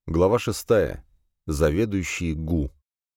Глава 6. Заведующий ГУ.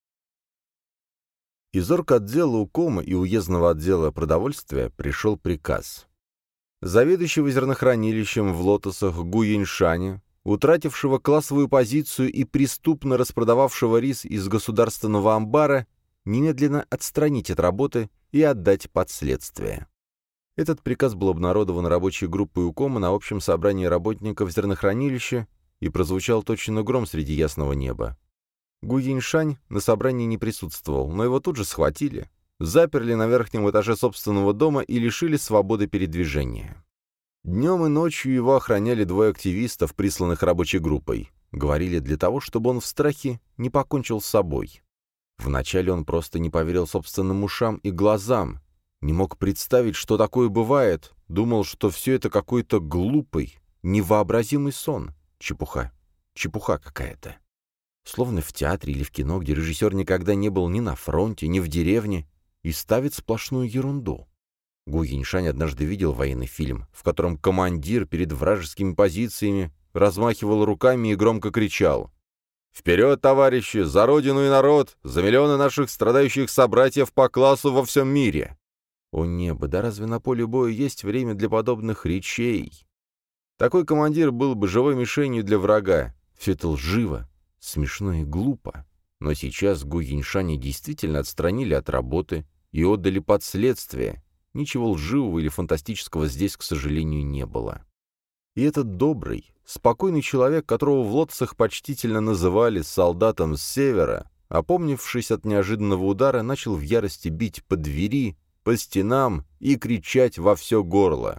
Из орготдела УКОМа и уездного отдела продовольствия пришел приказ. Заведующего зернохранилищем в Лотосах Гу Яньшаня, утратившего классовую позицию и преступно распродававшего рис из государственного амбара, немедленно отстранить от работы и отдать под следствие. Этот приказ был обнародован рабочей группой УКОМа на общем собрании работников зернохранилища и прозвучал точно гром среди ясного неба. Гу Яньшань на собрании не присутствовал, но его тут же схватили, заперли на верхнем этаже собственного дома и лишили свободы передвижения. Днем и ночью его охраняли двое активистов, присланных рабочей группой. Говорили для того, чтобы он в страхе не покончил с собой. Вначале он просто не поверил собственным ушам и глазам, не мог представить, что такое бывает, думал, что все это какой-то глупый, невообразимый сон. Чепуха какая-то. Словно в театре или в кино, где режиссер никогда не был ни на фронте, ни в деревне, и ставит сплошную ерунду. Гу Яньшань однажды видел военный фильм, в котором командир перед вражескими позициями размахивал руками и громко кричал: «Вперед, товарищи! За Родину и народ! За миллионы наших страдающих собратьев по классу во всем мире!» О небо, да разве на поле боя есть время для подобных речей? Такой командир был бы живой мишенью для врага. Все это лживо, смешно и глупо. Но сейчас Гу Яньшаня действительно отстранили от работы и отдали под следствие. Ничего лживого или фантастического здесь, к сожалению, не было. И этот добрый, спокойный человек, которого в Лотосах почтительно называли солдатом с севера, опомнившись от неожиданного удара, начал в ярости бить по двери, по стенам и кричать во все горло.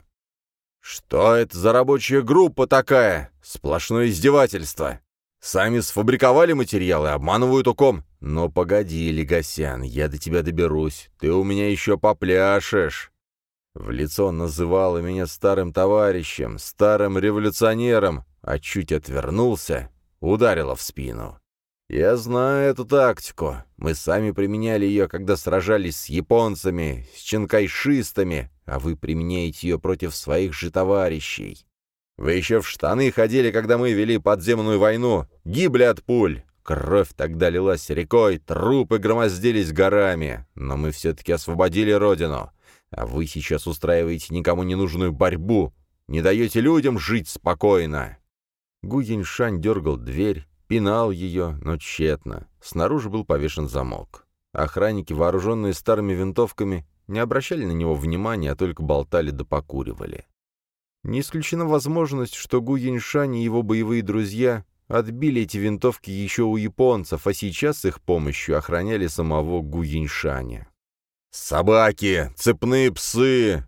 «Что это за рабочая группа такая? Сплошное издевательство! Сами сфабриковали материалы, обманывают УКОМ. Но погоди, Легасян, я до тебя доберусь, ты у меня еще попляшешь!» В лицо он называл меня старым товарищем, старым революционером, а чуть отвернулся, ударило в спину. «Я знаю эту тактику. Мы сами применяли ее, когда сражались с японцами, с чанкайшистами, а вы применяете ее против своих же товарищей. Вы еще в штаны ходили, когда мы вели подземную войну, гибли от пуль. Кровь тогда лилась рекой, трупы громоздились горами, но мы все-таки освободили Родину. А вы сейчас устраиваете никому не нужную борьбу, не даете людям жить спокойно». Гу Яньшань дергал дверь, пинал ее, но тщетно. Снаружи был повешен замок. Охранники, вооруженные старыми винтовками, не обращали на него внимания, а только болтали да покуривали. Не исключена возможность, что Гу Яньшань и его боевые друзья отбили эти винтовки еще у японцев, а сейчас с их помощью охраняли самого Гу Яньшаня. «Собаки! Цепные псы!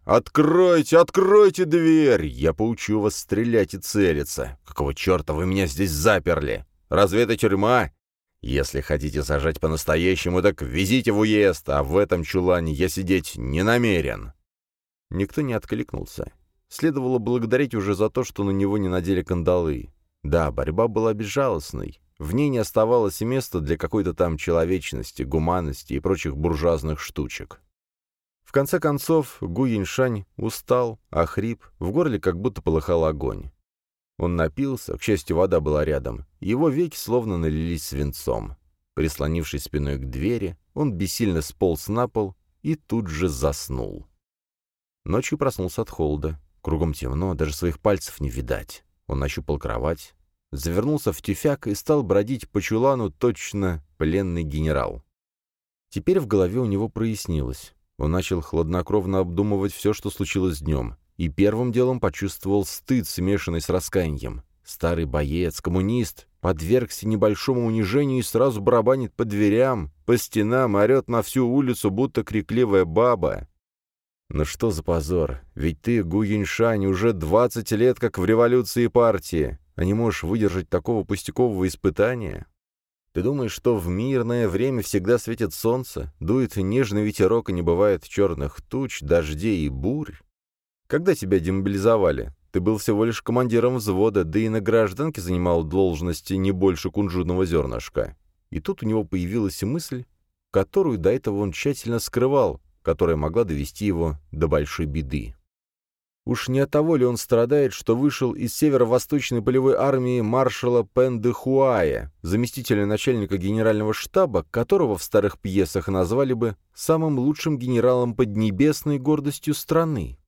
Откройте дверь! Я поучу вас стрелять и целиться! Какого черта вы меня здесь заперли? Разве это тюрьма? Если хотите сажать по-настоящему, так везите в уезд, а в этом чулане я сидеть не намерен!» Никто не откликнулся. Следовало благодарить уже за то, что на него не надели кандалы. Да, борьба была безжалостной. В ней не оставалось и места для какой-то там человечности, гуманности и прочих буржуазных штучек. В конце концов, Гу Яньшань устал, охрип, в горле как будто полыхал огонь. Он напился, к счастью, вода была рядом, его веки словно налились свинцом. Прислонившись спиной к двери, он бессильно сполз на пол и тут же заснул. Ночью проснулся от холода. Кругом темно, даже своих пальцев не видать. Он нащупал кровать, завернулся в тюфяк и стал бродить по чулану точно пленный генерал. Теперь в голове у него прояснилось. Он начал хладнокровно обдумывать все, что случилось днем, и первым делом почувствовал стыд, смешанный с раскаянием. Старый боец, коммунист, подвергся небольшому унижению и сразу барабанит по дверям, по стенам, орет на всю улицу, будто крикливая баба. «Ну что за позор? Ведь ты, Гу Яньшань, уже 20 лет как в революции партии, а не можешь выдержать такого пустякового испытания? Ты думаешь, что в мирное время всегда светит солнце, дует нежный ветерок и не бывает черных туч, дождей и бурь? Когда тебя демобилизовали, ты был всего лишь командиром взвода, да и на гражданке занимал должности не больше кунжутного зернышка». И тут у него появилась мысль, которую до этого он тщательно скрывал, которая могла довести его до большой беды. Уж не от того ли он страдает, что вышел из северо-восточной полевой армии маршала Пен де Хуая, заместителя начальника генерального штаба, которого в старых пьесах назвали бы самым лучшим генералом Поднебесной, гордостью страны?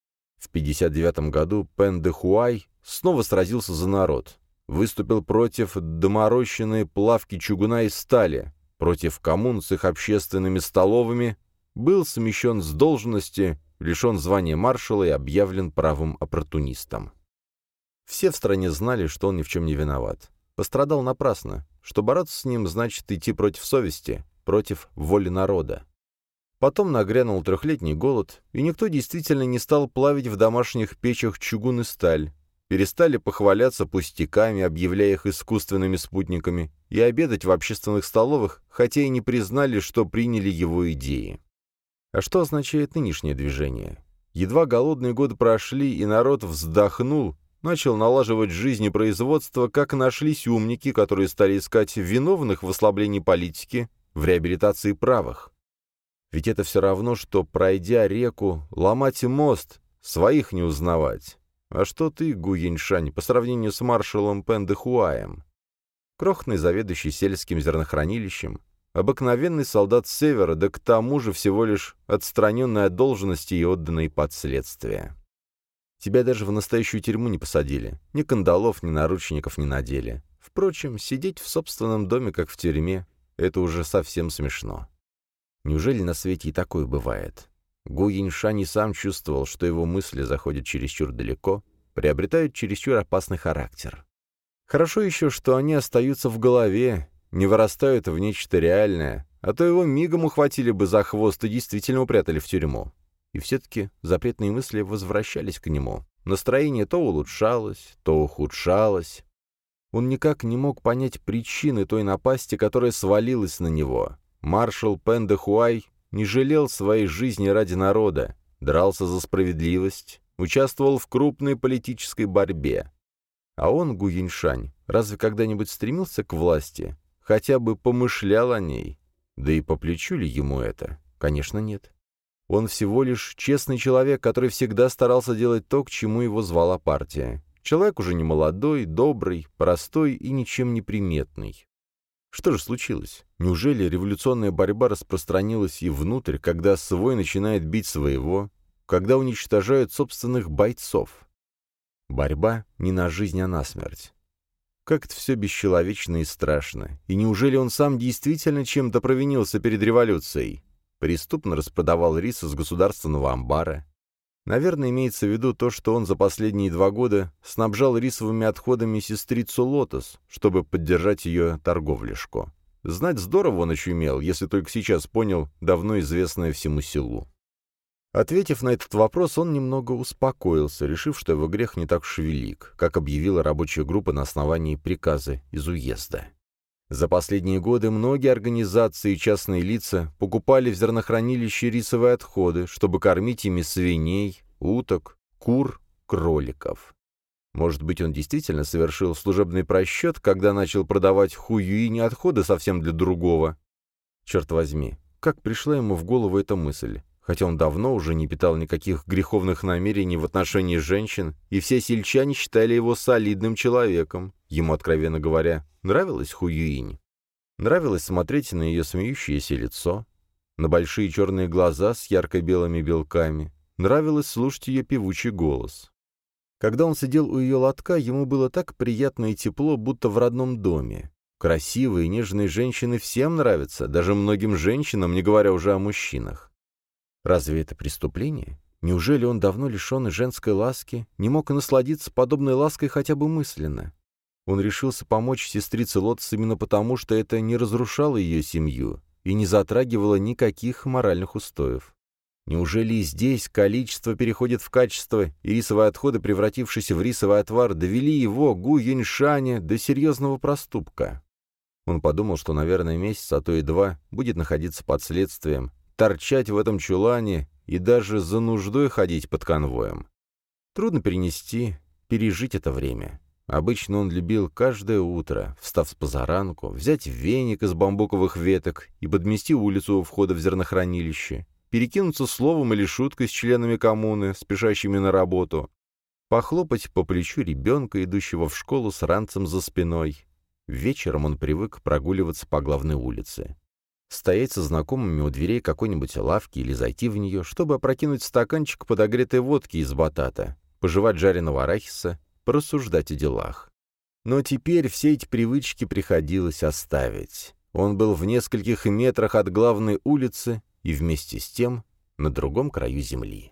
В 1959 году Пен де Хуай снова сразился за народ, выступил против доморощенной плавки чугуна и стали, против коммун с их общественными столовыми, был смещен с должности, лишен звания маршала и объявлен правым оппортунистом. Все в стране знали, что он ни в чем не виноват. Пострадал напрасно. Что бороться с ним значит идти против совести, против воли народа. Потом нагрянул трехлетний голод, и никто действительно не стал плавить в домашних печах чугун и сталь. Перестали похваляться пустяками, объявляя их искусственными спутниками, и обедать в общественных столовых, хотя и не признали, что приняли его идеи. А что означает нынешнее движение? Едва голодные годы прошли, и народ вздохнул, начал налаживать жизнь и производство, как нашлись умники, которые стали искать виновных в ослаблении политики, в реабилитации правых. Ведь это все равно, что, пройдя реку, ломать мост, своих не узнавать. А что ты, Гу Юньшань, по сравнению с маршалом Пен де Хуаем? Крохотный заведующий сельским зернохранилищем, обыкновенный солдат с севера, да к тому же всего лишь отстраненный от должности и отданный под следствие. Тебя даже в настоящую тюрьму не посадили, ни кандалов, ни наручников не надели. Впрочем, сидеть в собственном доме, как в тюрьме, это уже совсем смешно. Неужели на свете и такое бывает? Гу Юньшань и сам чувствовал, что его мысли заходят чересчур далеко, приобретают чересчур опасный характер. Хорошо еще, что они остаются в голове, не вырастают в нечто реальное, а то его мигом ухватили бы за хвост и действительно упрятали в тюрьму. И все-таки запретные мысли возвращались к нему. Настроение то улучшалось, то ухудшалось. Он никак не мог понять причины той напасти, которая свалилась на него. Маршал Пен де Хуай не жалел своей жизни ради народа, дрался за справедливость, участвовал в крупной политической борьбе. А он, Гу Юньшань, разве когда-нибудь стремился к власти? Хотя бы помышлял о ней? Да и по плечу ли ему это? Конечно, нет. Он всего лишь честный человек, который всегда старался делать то, к чему его звала партия. Человек уже не молодой, добрый, простой и ничем не приметный. Что же случилось? Неужели революционная борьба распространилась и внутрь, когда свой начинает бить своего, когда уничтожают собственных бойцов? Борьба не на жизнь, а на смерть. Как это все бесчеловечно и страшно. И неужели он сам действительно чем-то провинился перед революцией? Преступно распродавал рис из государственного амбара. Наверное, имеется в виду то, что он за последние 2 года снабжал рисовыми отходами сестрицу Лотос, чтобы поддержать ее торговляшку. Знать здорово он очумел, если только сейчас понял давно известное всему селу. Ответив на этот вопрос, он немного успокоился, решив, что его грех не так уж велик, как объявила рабочая группа на основании приказа из уезда. За последние годы многие организации и частные лица покупали в зернохранилище рисовые отходы, чтобы кормить ими свиней, уток, кур, кроликов. Может быть, он действительно совершил служебный просчет, когда начал продавать Хуюинь отходы совсем для другого? Черт возьми, как пришла ему в голову эта мысль? Хотя он давно уже не питал никаких греховных намерений в отношении женщин, и все сельчане считали его солидным человеком. Ему, откровенно говоря, нравилась Хуюинь. Нравилось смотреть на ее смеющееся лицо, на большие черные глаза с ярко-белыми белками. Нравилось слушать ее певучий голос. Когда он сидел у ее лотка, ему было так приятно и тепло, будто в родном доме. Красивые и нежные женщины всем нравятся, даже многим женщинам, не говоря уже о мужчинах. Разве это преступление? Неужели он, давно лишенный женской ласки, не мог насладиться подобной лаской хотя бы мысленно? Он решился помочь сестрице Лотос именно потому, что это не разрушало ее семью и не затрагивало никаких моральных устоев. Неужели и здесь количество переходит в качество, и рисовые отходы, превратившиеся в рисовый отвар, довели его, Гу Юньшаня, до серьезного проступка? Он подумал, что, наверное, месяц, а то и 2 будет находиться под следствием, торчать в этом чулане и даже за нуждой ходить под конвоем. Трудно пережить это время. Обычно он любил каждое утро, встав с позаранку, взять веник из бамбуковых веток и подмести улицу у входа в зернохранилище, перекинуться словом или шуткой с членами коммуны, спешащими на работу, похлопать по плечу ребенка, идущего в школу с ранцем за спиной. Вечером он привык прогуливаться по главной улице. Стоять со знакомыми у дверей какой-нибудь лавки или зайти в нее, чтобы опрокинуть стаканчик подогретой водки из батата, пожевать жареного арахиса, порассуждать о делах. Но теперь все эти привычки приходилось оставить. Он был в нескольких метрах от главной улицы и вместе с тем на другом краю земли.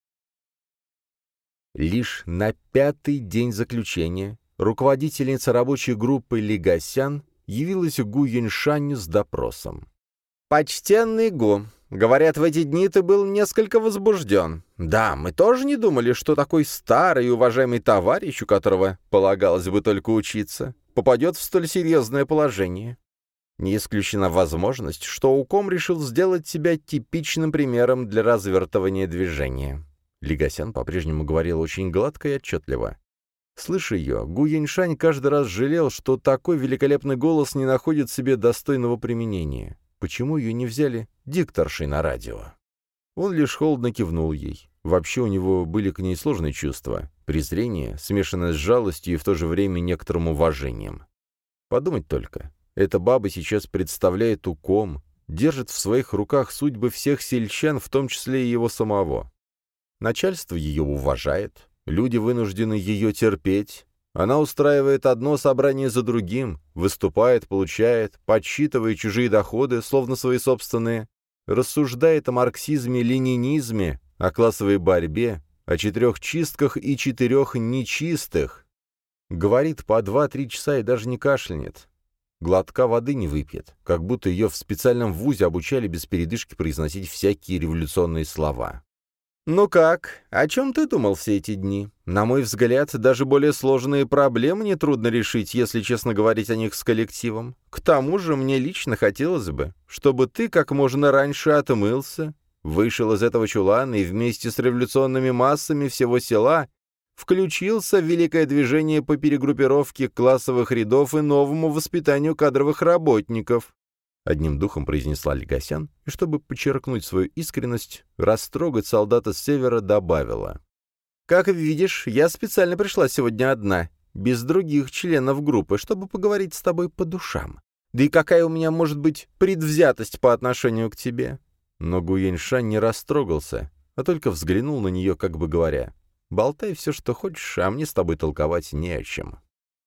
Лишь на 5-й день заключения руководительница рабочей группы Ли Гасян явилась к Гу Юньшаню с допросом. «Почтенный Гу, говорят, в эти дни ты был несколько возбужден. Да, мы тоже не думали, что такой старый и уважаемый товарищ, у которого полагалось бы только учиться, попадет в столь серьезное положение. Не исключена возможность, что УКОМ решил сделать тебя типичным примером для развертывания движения». Ли Гасян по-прежнему говорил очень гладко и отчетливо. Слыша ее, Гу Юньшань каждый раз жалел, что такой великолепный голос не находит себе достойного применения. Почему ее не взяли дикторшей на радио? Он лишь холодно кивнул ей. Вообще у него были к ней сложные чувства. Презрение, смешанное с жалостью и в то же время некоторым уважением. Подумать только. Эта баба сейчас представляет УКОМ, держит в своих руках судьбы всех сельчан, в том числе и его самого. Начальство ее уважает, люди вынуждены ее терпеть. Она устраивает одно собрание за другим, выступает, получает, подсчитывая чужие доходы, словно свои собственные, рассуждает о марксизме, ленинизме, о классовой борьбе, о 4 чистках и 4 нечистых. Говорит по 2-3 часа и даже не кашлянет. Глотка воды не выпьет, как будто ее в специальном вузе обучали без передышки произносить всякие революционные слова. «Ну как? О чем ты думал все эти дни? На мой взгляд, даже более сложные проблемы нетрудно решить, если честно говорить о них с коллективом. К тому же мне лично хотелось бы, чтобы ты как можно раньше отмылся, вышел из этого чулана и вместе с революционными массами всего села включился в великое движение по перегруппировке классовых рядов и новому воспитанию кадровых работников». Одним духом произнесла Ли Гасян, и чтобы подчеркнуть свою искренность, растрогать солдата с севера добавила. «Как видишь, я специально пришла сегодня одна, без других членов группы, чтобы поговорить с тобой по душам. Да и какая у меня может быть предвзятость по отношению к тебе?» Но Гу Юньшань не растрогался, а только взглянул на нее, как бы говоря, «Болтай все, что хочешь, а мне с тобой толковать не о чем».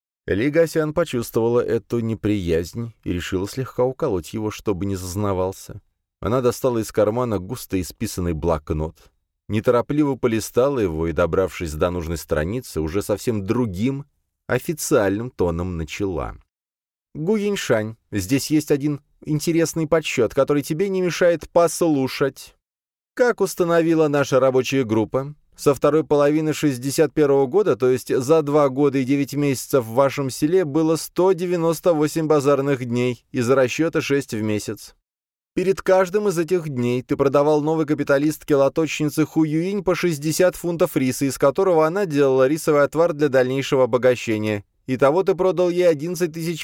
Ли Гасян почувствовала эту неприязнь и решила слегка уколоть его, чтобы не зазнавался. Она достала из кармана густо исписанный блокнот, неторопливо полистала его и, добравшись до нужной страницы, уже совсем другим, официальным тоном начала. «Гу Юньшань, здесь есть один интересный подсчет, который тебе не мешает послушать. Как установила наша рабочая группа, со второй половины 61 года, то есть за 2 года и 9 месяцев в вашем селе, было 198 базарных дней, из расчета 6 в месяц. Перед каждым из этих дней ты продавал новой капиталистке-лоточнице Ху Юинь по 60 фунтов риса, из которого она делала рисовый отвар для дальнейшего обогащения. Итого ты продал ей 11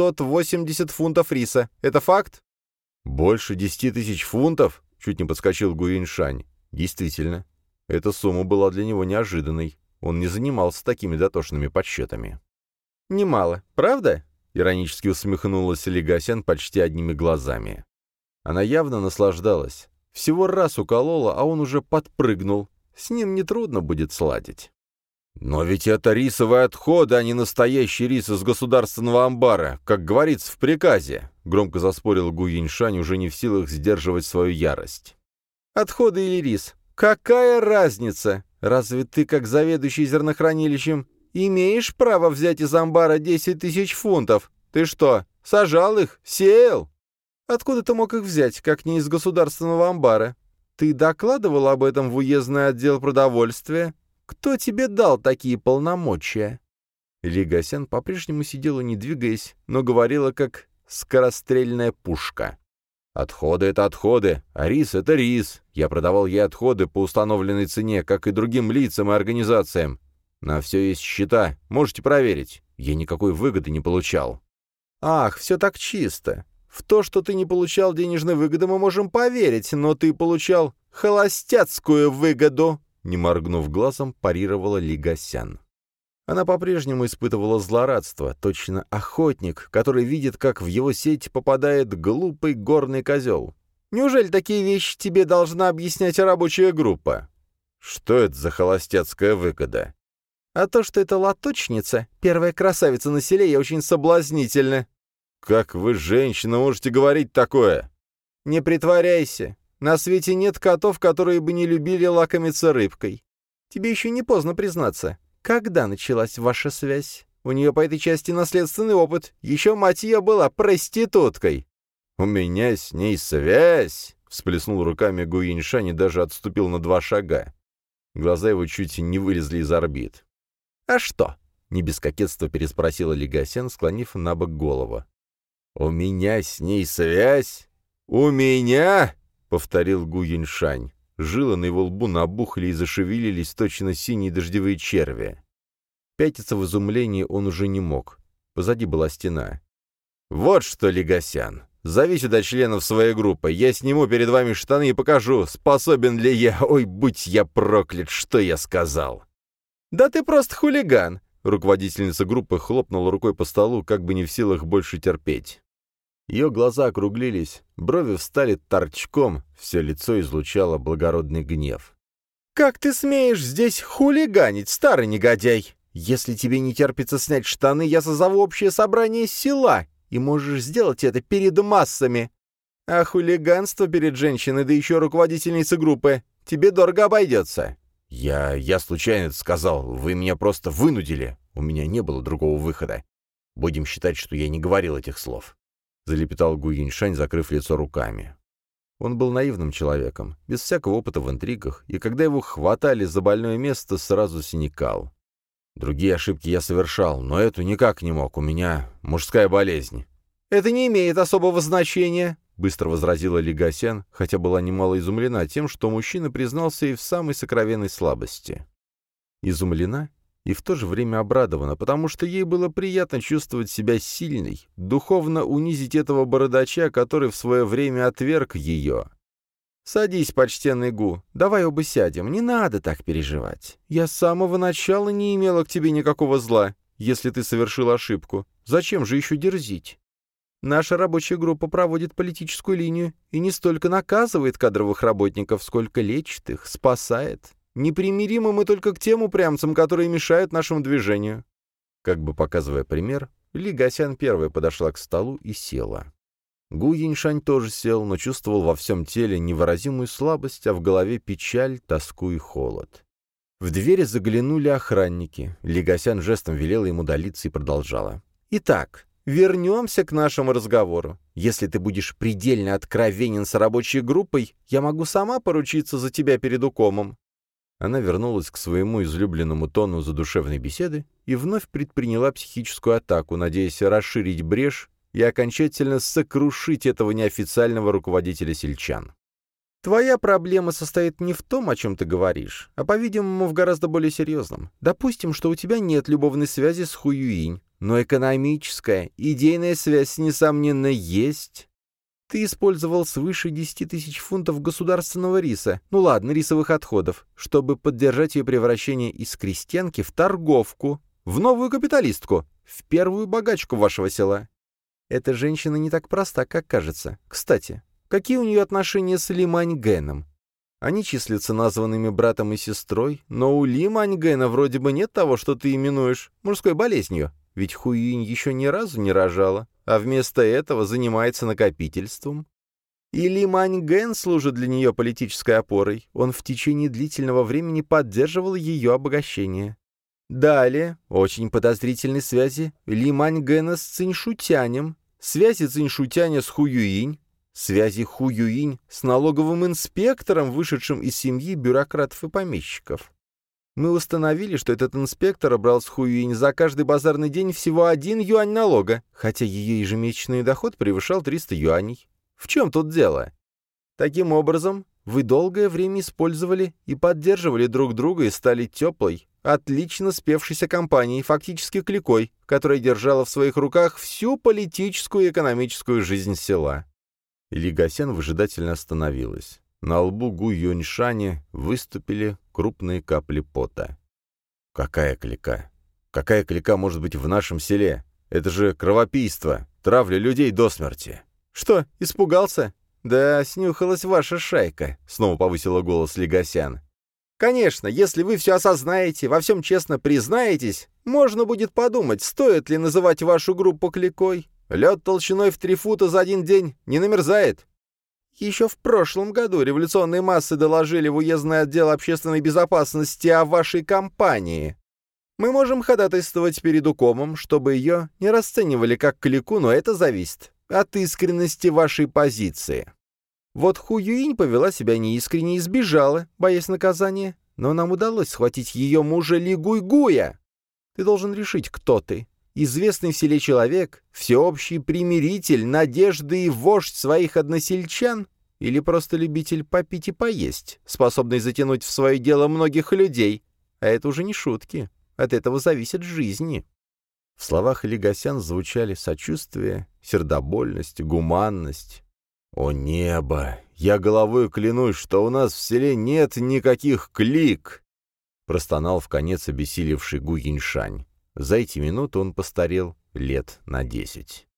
880 фунтов риса. Это факт?» «Больше 10 тысяч фунтов?» — чуть не подскочил Гу Юньшань. «Действительно. Эта сумма была для него неожиданной. Он не занимался такими дотошными подсчетами». «Немало, правда?» — иронически усмехнулась Ли Гасян почти одними глазами. Она явно наслаждалась. Всего раз уколола, а он уже подпрыгнул. С ним нетрудно будет сладить. «Но ведь это рисовые отходы, а не настоящий рис из государственного амбара, как говорится в приказе», — громко заспорил Гу Юньшань, уже не в силах сдерживать свою ярость. «Отходы или рис? Какая разница? Разве ты, как заведующий зернохранилищем, имеешь право взять из амбара 10 тысяч фунтов? Ты что, сажал их? Сеял? Откуда ты мог их взять, как не из государственного амбара? Ты докладывал об этом в уездный отдел продовольствия? Кто тебе дал такие полномочия?» Ли Гасян по-прежнему сидела, не двигаясь, но говорила, как скорострельная пушка. «Отходы — это отходы, а рис — это рис. Я продавал ей отходы по установленной цене, как и другим лицам и организациям. На все есть счета, можете проверить. Я никакой выгоды не получал». «Ах, все так чисто. В то, что ты не получал денежной выгоды, мы можем поверить, но ты получал холостяцкую выгоду!» Не моргнув глазом, парировала Лигасян. Она по-прежнему испытывала злорадство, точно охотник, который видит, как в его сеть попадает глупый горный козел. «Неужели такие вещи тебе должна объяснять рабочая группа?» «Что это за холостяцкая выгода?» «А то, что это лоточница, первая красавица на селе и очень соблазнительна». «Как вы, женщина, можете говорить такое?» «Не притворяйся. На свете нет котов, которые бы не любили лакомиться рыбкой. Тебе еще не поздно признаться. Когда началась ваша связь? У нее по этой части наследственный опыт. Еще мать ее была проституткой». «У меня с ней связь!» — всплеснул руками Гу Юньшань и даже отступил на 2 шага. Глаза его чуть не вылезли из орбит. «А что?» — не без кокетства переспросила Лигасян, склонив на бок голову. «У меня с ней связь? У меня?» — повторил Гу Юньшань. Жилы на его лбу набухли и зашевелились точно синие дождевые черви. Пятиться в изумлении он уже не мог. Позади была стена. «Вот что, Лигасян, зови сюда членов своей группы. Я сниму перед вами штаны и покажу, способен ли я... Ой, будь я проклят, что я сказал!» «Да ты просто хулиган!» Руководительница группы хлопнула рукой по столу, как бы не в силах больше терпеть. Ее глаза округлились, брови встали торчком, все лицо излучало благородный гнев. «Как ты смеешь здесь хулиганить, старый негодяй? Если тебе не терпится снять штаны, я созову общее собрание села, и можешь сделать это перед массами. А хулиганство перед женщиной, да еще руководительницей группы, тебе дорого обойдется». «Я случайно это сказал, вы меня просто вынудили, у меня не было другого выхода. Будем считать, что я не говорил этих слов». Залепетал Гу Юньшань, закрыв лицо руками. Он был наивным человеком, без всякого опыта в интригах, и когда его хватали за больное место, сразу синикал. «Другие ошибки я совершал, но эту никак не мог, у меня мужская болезнь». «Это не имеет особого значения», — быстро возразила Лигасян, хотя была немало изумлена тем, что мужчина признался ей в самой сокровенной слабости. Изумлена и в то же время обрадована, потому что ей было приятно чувствовать себя сильной, духовно унизить этого бородача, который в свое время отверг ее. «Садись, почтенный Гу, давай оба сядем, не надо так переживать. Я с самого начала не имела к тебе никакого зла, если ты совершил ошибку. Зачем же еще дерзить? Наша рабочая группа проводит политическую линию и не столько наказывает кадровых работников, сколько лечит их, спасает. Непримиримы мы только к тем упрямцам, которые мешают нашему движению». Как бы показывая пример, Лигасян первая подошла к столу и села. Гу Юньшань тоже сел, но чувствовал во всем теле невыразимую слабость, а в голове печаль, тоску и холод. В двери заглянули охранники. Лигасян жестом велела ему удалиться и продолжала. «Итак, вернемся к нашему разговору. Если ты будешь предельно откровенен с рабочей группой, я могу сама поручиться за тебя перед укомом». Она вернулась к своему излюбленному тону задушевной беседы и вновь предприняла психическую атаку, надеясь расширить брешь и окончательно сокрушить этого неофициального руководителя сельчан. «Твоя проблема состоит не в том, о чем ты говоришь, а, по-видимому, в гораздо более серьезном. Допустим, что у тебя нет любовной связи с Хуюинь, но экономическая, идейная связь, несомненно, есть. Ты использовал свыше 10 тысяч фунтов государственного риса, ну ладно, рисовых отходов, чтобы поддержать ее превращение из крестьянки в торговку, в новую капиталистку, в первую богачку вашего села. Эта женщина не так проста, как кажется. Кстати, какие у нее отношения с Ли Маньгэном? Они числятся названными братом и сестрой, но у Ли Маньгэна вроде бы нет того, что ты именуешь мужской болезнью, ведь Хуюинь еще ни разу не рожала, а вместо этого занимается накопительством. И Ли Маньгэн служит для нее политической опорой, он в течение длительного времени поддерживал ее обогащение. Далее, очень подозрительные связи Ли Маньгэна с Циньшутянем, связи Циньшутяня с Хуюинь, связи Хуюинь с налоговым инспектором, вышедшим из семьи бюрократов и помещиков. Мы установили, что этот инспектор брал с Хуюинь за каждый базарный день всего 1 юань налога, хотя ее ежемесячный доход превышал 300 юаней. В чем тут дело? Таким образом, вы долгое время использовали и поддерживали друг друга и стали теплой, отлично спевшейся компанией, фактически кликой, которая держала в своих руках всю политическую и экономическую жизнь села. Ли Гасян выжидательно остановилась. На лбу Гу Юньшаня выступили крупные капли пота. «Какая клика? Какая клика может быть в нашем селе? Это же кровопийство, травля людей до смерти». «Что, испугался?» «Да, снюхалась ваша шайка», — снова повысила голос Ли Гасян. «Конечно, если вы все осознаете, во всем честно признаетесь, можно будет подумать, стоит ли называть вашу группу кликой. Лед толщиной в 3 фута за один день не намерзает. Еще в прошлом году революционные массы доложили в уездный отдел общественной безопасности о вашей компании. Мы можем ходатайствовать перед укомом, чтобы ее не расценивали как клику, но это зависит от искренности вашей позиции. Вот Ху Юинь повела себя неискренне и сбежала, боясь наказания, но нам удалось схватить ее мужа Ли Гуйгуя. Ты должен решить, кто ты. Известный в селе человек, всеобщий примиритель, надежды и вождь своих односельчан, или просто любитель попить и поесть, способный затянуть в свое дело многих людей. А это уже не шутки. От этого зависит жизни». В словах Ли Гасян звучали сочувствие, сердобольность, гуманность. «О небо! Я головой клянусь, что у нас в селе нет никаких клик!» Простонал вконец обессилевший Гу Юньшань. За эти минуты он постарел лет на 10.